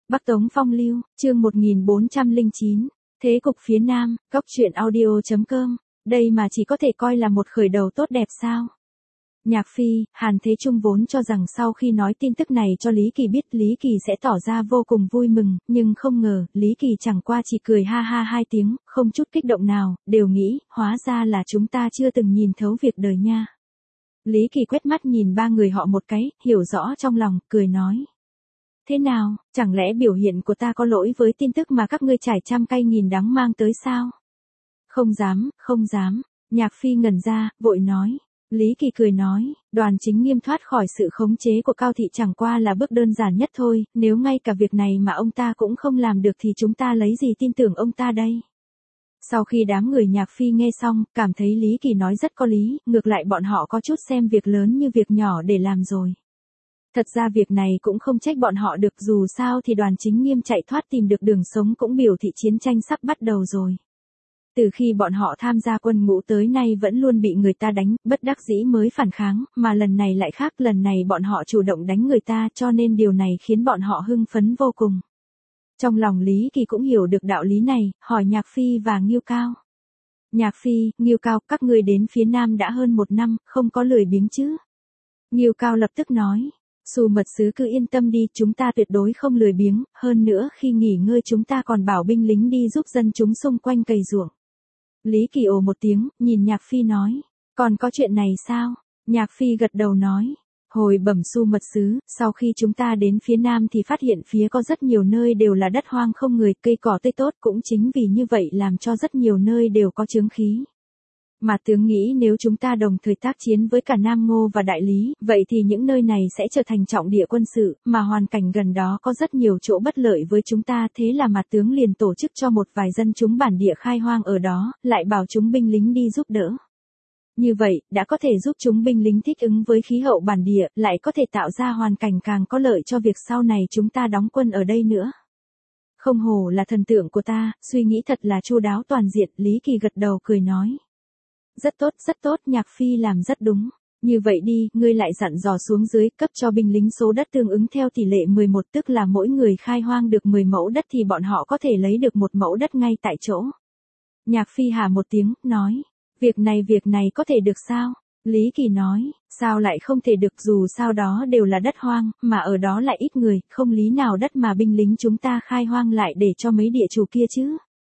Bắc Tống Phong Lưu, chương 1409, Thế cục phía Nam, Góc truyện audio.com, đây mà chỉ có thể coi là một khởi đầu tốt đẹp sao? Nhạc Phi, Hàn Thế Trung vốn cho rằng sau khi nói tin tức này cho Lý Kỳ biết Lý Kỳ sẽ tỏ ra vô cùng vui mừng, nhưng không ngờ, Lý Kỳ chẳng qua chỉ cười ha ha hai tiếng, không chút kích động nào, đều nghĩ, hóa ra là chúng ta chưa từng nhìn thấu việc đời nha. Lý Kỳ quét mắt nhìn ba người họ một cái, hiểu rõ trong lòng, cười nói. Thế nào, chẳng lẽ biểu hiện của ta có lỗi với tin tức mà các ngươi trải trăm cay nghìn đắng mang tới sao? Không dám, không dám, Nhạc Phi ngẩn ra, vội nói. Lý Kỳ cười nói, Đoàn Chính Nghiêm thoát khỏi sự khống chế của Cao Thị chẳng qua là bước đơn giản nhất thôi, nếu ngay cả việc này mà ông ta cũng không làm được thì chúng ta lấy gì tin tưởng ông ta đây? Sau khi đám người Nhạc Phi nghe xong, cảm thấy Lý Kỳ nói rất có lý, ngược lại bọn họ có chút xem việc lớn như việc nhỏ để làm rồi. Thật ra việc này cũng không trách bọn họ được, dù sao thì Đoàn Chính Nghiêm chạy thoát tìm được đường sống cũng biểu thị chiến tranh sắp bắt đầu rồi. Từ khi bọn họ tham gia quân ngũ tới nay vẫn luôn bị người ta đánh, bất đắc dĩ mới phản kháng, mà lần này lại khác, lần này bọn họ chủ động đánh người ta, cho nên điều này khiến bọn họ hưng phấn vô cùng. Trong lòng Lý Kỳ cũng hiểu được đạo lý này, hỏi Nhạc Phi và Ngưu Cao. Nhạc Phi, Ngưu Cao, các ngươi đến phía Nam đã hơn 1 năm, không có lười biếng chứ? Ngưu Cao lập tức nói. Xu mật sứ cứ yên tâm đi, chúng ta tuyệt đối không lười biếng, hơn nữa khi nghỉ ngơi chúng ta còn bảo binh lính đi giúp dân chúng xung quanh cày ruộng. Lý Kỳ ồ một tiếng, nhìn Nhạc Phi nói, còn có chuyện này sao? Nhạc Phi gật đầu nói, hồi bẩm Xu mật sứ, sau khi chúng ta đến phía Nam thì phát hiện phía có rất nhiều nơi đều là đất hoang không người, cây cỏ tươi tốt, cũng chính vì như vậy làm cho rất nhiều nơi đều có chướng khí. Mà tướng nghĩ nếu chúng ta đồng thời tác chiến với cả Nam Ngô và Đại Lý, vậy thì những nơi này sẽ trở thành trọng địa quân sự, mà hoàn cảnh gần đó có rất nhiều chỗ bất lợi với chúng ta, thế là mặt tướng liền tổ chức cho một vài dân chúng bản địa khai hoang ở đó, lại bảo chúng binh lính đi giúp đỡ. Như vậy, đã có thể giúp chúng binh lính thích ứng với khí hậu bản địa, lại có thể tạo ra hoàn cảnh càng có lợi cho việc sau này chúng ta đóng quân ở đây nữa. Không hổ là thần tượng của ta, suy nghĩ thật là chu đáo toàn diện, Lý Kỳ gật đầu cười nói. Rất tốt, Nhạc Phi làm rất đúng. Như vậy đi, ngươi lại dặn dò xuống dưới, cấp cho binh lính số đất tương ứng theo tỷ lệ 11, tức là mỗi người khai hoang được 10 mẫu đất thì bọn họ có thể lấy được 1 mẫu đất ngay tại chỗ. Nhạc Phi hà một tiếng, nói, việc này có thể được sao? Lý Kỳ nói, sao lại không thể được, dù sao đó đều là đất hoang, mà ở đó lại ít người, không lý nào đất mà binh lính chúng ta khai hoang lại để cho mấy địa chủ kia chứ.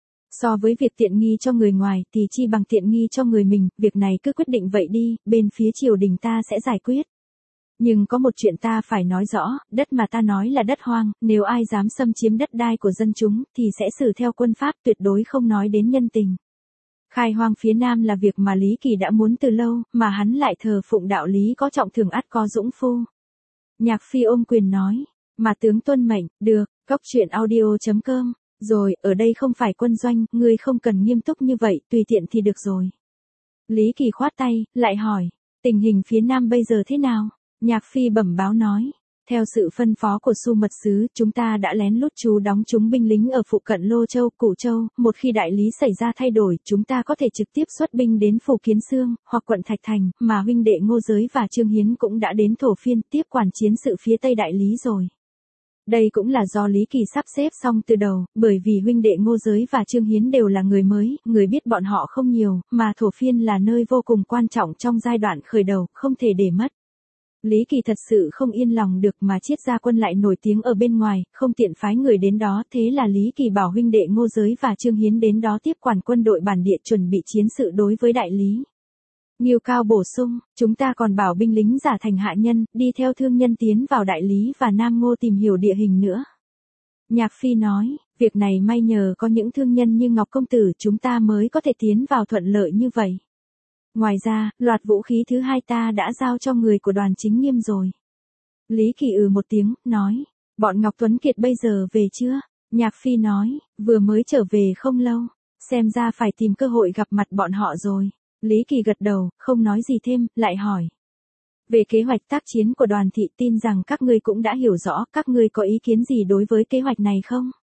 So với việc tiện nghi cho người ngoài thì chi bằng tiện nghi cho người mình, việc này cứ quyết định vậy đi, bên phía triều đình ta sẽ giải quyết. Nhưng có một chuyện ta phải nói rõ, đất mà ta nói là đất hoang, nếu ai dám xâm chiếm đất đai của dân chúng thì sẽ xử theo quân pháp, tuyệt đối không nói đến nhân tình. Khai hoang phía Nam là việc mà Lý Kỳ đã muốn từ lâu, mà hắn lại thờ phụng đạo lý có trọng thường ắt có dũng phu. Nhạc Phi ôm quyền nói, mà tướng tuân mệnh, được, Góc truyện audio.com. Rồi, ở đây không phải quân doanh, ngươi không cần nghiêm túc như vậy, tùy tiện thì được rồi. Lý Kỳ khoát tay, lại hỏi, tình hình phía Nam bây giờ thế nào? Nhạc Phi bẩm báo nói, theo sự phân phó của Xu mật sứ, chúng ta đã lén lút trú đóng chúng binh lính ở phụ cận Lô Châu, Củ Châu, một khi đại lý xảy ra thay đổi, chúng ta có thể trực tiếp xuất binh đến Phủ Kiến Xương, hoặc quận Thạch Thành, mà huynh đệ Ngô Giới và Trương Hiến cũng đã đến Thổ Phiên tiếp quản chiến sự phía Tây Đại Lý rồi. Đây cũng là do Lý Kỳ sắp xếp xong từ đầu, bởi vì huynh đệ Ngô Giới và Trương Hiến đều là người mới, người biết bọn họ không nhiều, mà Thổ Phiên là nơi vô cùng quan trọng trong giai đoạn khởi đầu, không thể để mất. Lý Kỳ thật sự không yên lòng được mà Chiết Gia Quân lại nổi tiếng ở bên ngoài, không tiện phái người đến đó, thế là Lý Kỳ bảo huynh đệ Ngô Giới và Trương Hiến đến đó tiếp quản quân đội bản địa chuẩn bị chiến sự đối với Đại Lý. Ngưu Cao bổ sung, chúng ta còn bảo binh lính giả thành hạ nhân, đi theo thương nhân tiến vào Đại Lý và Nam Ngô tìm hiểu địa hình nữa. Nhạc Phi nói, việc này may nhờ có những thương nhân như Ngọc Công Tử chúng ta mới có thể tiến vào thuận lợi như vậy. Ngoài ra, loạt vũ khí thứ 2 ta đã giao cho người của Đoàn Chính Nghiêm rồi. Lý Kỳ một tiếng, nói, bọn Ngọc Tuấn Kiệt bây giờ về chưa? Nhạc Phi nói, vừa mới trở về không lâu, xem ra phải tìm cơ hội gặp mặt bọn họ rồi. Lý Kỳ gật đầu, không nói gì thêm, lại hỏi. Về kế hoạch tác chiến của Đoàn thị tin rằng các ngươi cũng đã hiểu rõ, các ngươi có ý kiến gì đối với kế hoạch này không?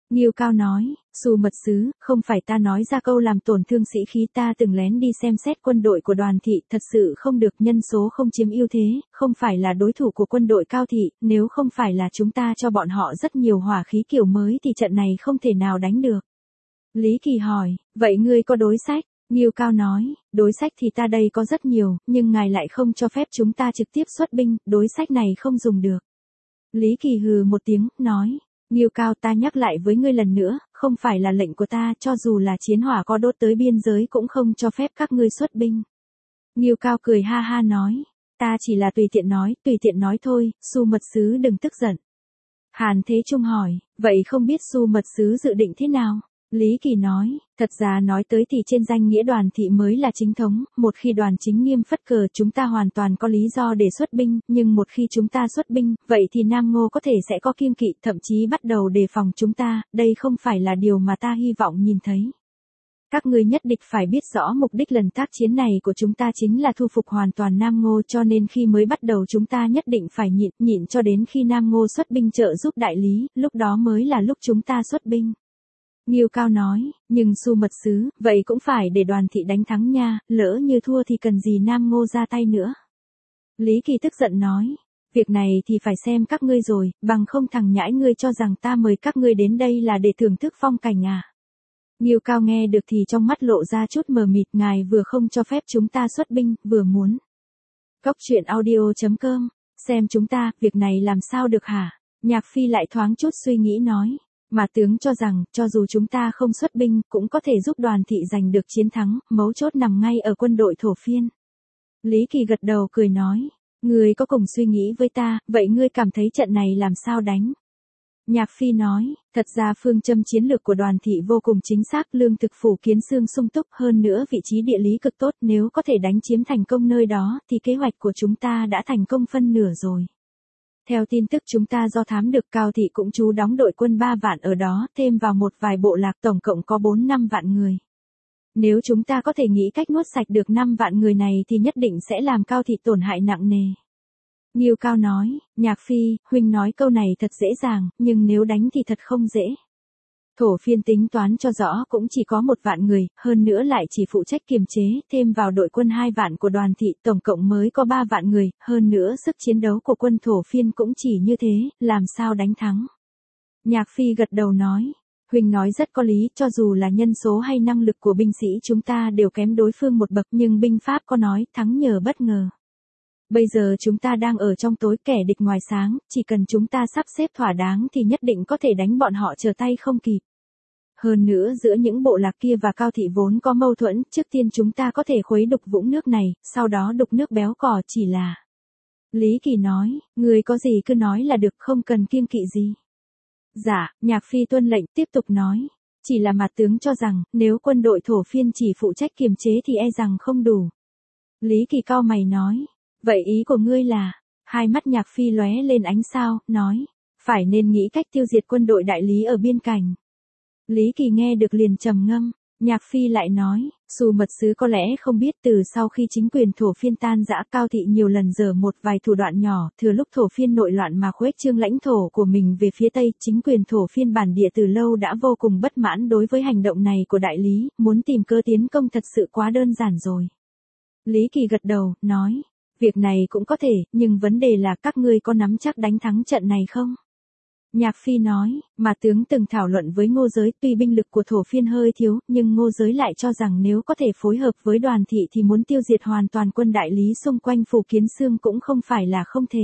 Ngưu Cao nói, Xu mật sứ, không phải ta nói ra câu làm tổn thương sĩ khí, ta từng lén đi xem xét quân đội của Đoàn thị, thật sự không được, nhân số không chiếm ưu thế, không phải là đối thủ của quân đội Cao thị, nếu không phải là chúng ta cho bọn họ rất nhiều hỏa khí kiểu mới thì trận này không thể nào đánh được. Lý Kỳ hỏi, vậy ngươi có đối sách? Ngưu Cao nói, đối sách thì ta đây có rất nhiều, nhưng ngài lại không cho phép chúng ta trực tiếp xuất binh, đối sách này không dùng được. Lý Kỳ hừ một tiếng, nói, Ngưu Cao, ta nhắc lại với ngươi lần nữa, không phải là lệnh của ta, cho dù là chiến hỏa có đốt tới biên giới cũng không cho phép các ngươi xuất binh. Ngưu Cao cười ha ha nói, ta chỉ là tùy tiện nói thôi, Xu mật sứ đừng tức giận. Hàn Thế Trung hỏi, vậy không biết Xu mật sứ dự định thế nào? Lý Kỳ nói, thật ra nói tới thì trên danh nghĩa Đoàn thị mới là chính thống, một khi Đoàn chính nghiêm phất cờ chúng ta hoàn toàn có lý do để xuất binh, nhưng một khi chúng ta xuất binh, vậy thì Nam Ngô có thể sẽ có kiêng kỵ, thậm chí bắt đầu đề phòng chúng ta, đây không phải là điều mà ta hy vọng nhìn thấy. Các ngươi nhất định phải biết rõ mục đích lần tác chiến này của chúng ta chính là thu phục hoàn toàn Nam Ngô, cho nên khi mới bắt đầu chúng ta nhất định phải nhịn cho đến khi Nam Ngô xuất binh trợ giúp đại lý, lúc đó mới là lúc chúng ta xuất binh. Ngưu Cao nói, nhưng Xu mật sứ, vậy cũng phải để Đoàn thị đánh thắng nha, lỡ như thua thì cần gì Nam Ngô ra tay nữa. Lý Kỳ tức giận nói, việc này thì phải xem các ngươi rồi, bằng không thằng nhãi ngươi cho rằng ta mời các ngươi đến đây là để thưởng thức phong cảnh à. Ngưu Cao nghe được thì trong mắt lộ ra chút mờ mịt, ngài vừa không cho phép chúng ta xuất binh, vừa muốn. Cốc truyện audio.com, xem chúng ta, việc này làm sao được hả? Nhạc Phi lại thoáng chút suy nghĩ nói. Mà tướng cho rằng, cho dù chúng ta không xuất binh, cũng có thể giúp Đoàn thị giành được chiến thắng, mấu chốt nằm ngay ở quân đội thổ phiên. Lý Kỳ gật đầu cười nói, ngươi có cùng suy nghĩ với ta, vậy ngươi cảm thấy trận này làm sao đánh? Nhạc Phi nói, thật ra phương châm chiến lược của Đoàn thị vô cùng chính xác, lương thực phủ Kiến Xương sung túc, hơn nữa vị trí địa lý cực tốt, nếu có thể đánh chiếm thành công nơi đó, thì kế hoạch của chúng ta đã thành công phân nửa rồi. Theo tin tức chúng ta do thám được, Cao thị cũng trú đóng đội quân 3 vạn ở đó, thêm vào một vài bộ lạc, tổng cộng có 4-5 vạn người. Nếu chúng ta có thể nghĩ cách nuốt sạch được 5 vạn người này thì nhất định sẽ làm Cao thị tổn hại nặng nề. Ngưu Cao nói, Nhạc Phi, huynh nói câu này thật dễ dàng, nhưng nếu đánh thì thật không dễ. Thổ phiên tính toán cho rõ cũng chỉ có 1 vạn người, hơn nữa lại chỉ phụ trách kiềm chế, thêm vào đội quân 2 vạn của Đoàn thị, tổng cộng mới có 3 vạn người, hơn nữa sức chiến đấu của quân thổ phiên cũng chỉ như thế, làm sao đánh thắng. Nhạc Phi gật đầu nói, huynh nói rất có lý, cho dù là nhân số hay năng lực của binh sĩ chúng ta đều kém đối phương một bậc, nhưng binh pháp có nói, thắng nhờ bất ngờ. Bây giờ chúng ta đang ở trong tối, kẻ địch ngoài sáng, chỉ cần chúng ta sắp xếp thỏa đáng thì nhất định có thể đánh bọn họ trở tay không kịp. Hơn nữa giữa những bộ lạc kia và Cao thị vốn có mâu thuẫn, trước tiên chúng ta có thể khuấy đục vũng nước này, sau đó đục nước béo cò chỉ là. Lý Kỳ nói, người có gì cứ nói là được, không cần kiêng kỵ gì. Dạ, Nhạc Phi tuân lệnh, tiếp tục nói. Chỉ là mặt tướng cho rằng, nếu quân đội thổ phiên chỉ phụ trách kiềm chế thì e rằng không đủ. Lý Kỳ cau mày nói, vậy ý của ngươi là, hai mắt Nhạc Phi lóe lên ánh sao, nói, phải nên nghĩ cách tiêu diệt quân đội đại lý ở biên cảnh. Lý Kỳ nghe được liền trầm ngâm, Nhạc Phi lại nói, Xu mật sứ có lẽ không biết từ sau khi chính quyền thổ phiên tan rã, Cao thị nhiều lần giở một vài thủ đoạn nhỏ, thừa lúc thổ phiên nội loạn mà khuếch trương lãnh thổ của mình về phía Tây, chính quyền thổ phiên bản địa từ lâu đã vô cùng bất mãn đối với hành động này của đại lý, muốn tìm cơ tiến công thật sự quá đơn giản rồi. Lý Kỳ gật đầu, nói, việc này cũng có thể, nhưng vấn đề là các ngươi có nắm chắc đánh thắng trận này không? Nhạc Phi nói, mà tướng từng thảo luận với Ngô Giới, tuy binh lực của thổ phiên hơi thiếu, nhưng Ngô Giới lại cho rằng nếu có thể phối hợp với Đoàn thị thì muốn tiêu diệt hoàn toàn quân đại lý xung quanh phủ Kiến Xương cũng không phải là không thể.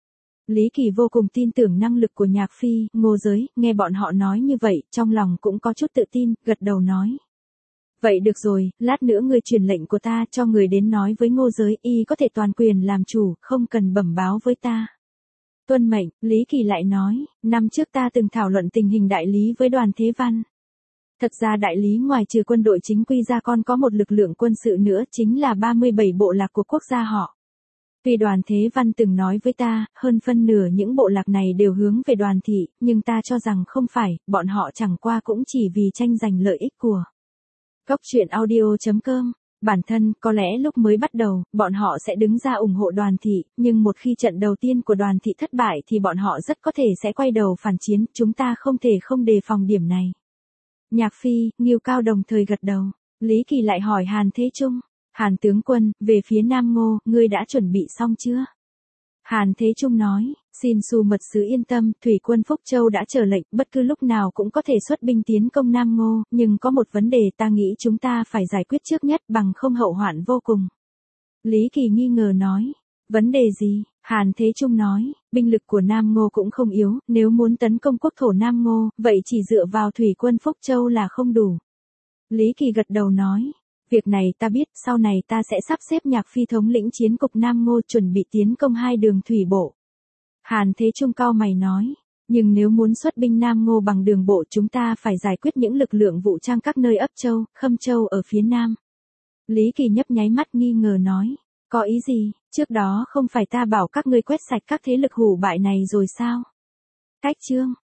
Lý Kỳ vô cùng tin tưởng năng lực của Nhạc Phi, Ngô Giới, nghe bọn họ nói như vậy, trong lòng cũng có chút tự tin, gật đầu nói. Vậy được rồi, lát nữa ngươi truyền lệnh của ta cho người đến nói với Ngô Giới, y có thể toàn quyền làm chủ, không cần bẩm báo với ta. Tuân mệnh, Lý Kỳ lại nói, năm trước ta từng thảo luận tình hình đại lý với Đoàn Thế Văn. Thật ra đại lý ngoài trừ quân đội chính quy ra còn có một lực lượng quân sự nữa, chính là 37 bộ lạc của quốc gia họ. Tuy Đoàn Thế Văn từng nói với ta, hơn phân nửa những bộ lạc này đều hướng về Đoàn thị, nhưng ta cho rằng không phải, bọn họ chẳng qua cũng chỉ vì tranh giành lợi ích của. Cốc truyện audio.com Bản thân, có lẽ lúc mới bắt đầu, bọn họ sẽ đứng ra ủng hộ đoàn thị, nhưng một khi trận đầu tiên của đoàn thị thất bại thì bọn họ rất có thể sẽ quay đầu phản chiến, chúng ta không thể không đề phòng điểm này. Nhạc Phi, Ngưu Cao đồng thời gật đầu. Lý Kỳ lại hỏi Hàn Thế Trung. Hàn tướng quân, về phía Nam Ngô, ngươi đã chuẩn bị xong chưa? Hàn Thế Trung nói, xin Xu mật sứ yên tâm, thủy quân Phúc Châu đã chờ lệnh, bất cứ lúc nào cũng có thể xuất binh tiến công Nam Ngô, nhưng có một vấn đề ta nghĩ chúng ta phải giải quyết trước nhất bằng không hậu hoạn vô cùng. Lý Kỳ nghi ngờ nói, vấn đề gì? Hàn Thế Trung nói, binh lực của Nam Ngô cũng không yếu, nếu muốn tấn công quốc thổ Nam Ngô, vậy chỉ dựa vào thủy quân Phúc Châu là không đủ. Lý Kỳ gật đầu nói, việc này ta biết, sau này ta sẽ sắp xếp Nhạc Phi thống lĩnh chiến cục Nam Ngô chuẩn bị tiến công 2 đường thủy bộ. Hàn Thế Trung cau mày nói, nhưng nếu muốn xuất binh Nam Ngô bằng đường bộ chúng ta phải giải quyết những lực lượng vũ trang các nơi Ấp Châu, Khâm Châu ở phía Nam. Lý Kỳ nhấp nháy mắt nghi ngờ nói, có ý gì, trước đó không phải ta bảo các ngươi quét sạch các thế lực hủ bại này rồi sao? Cách chương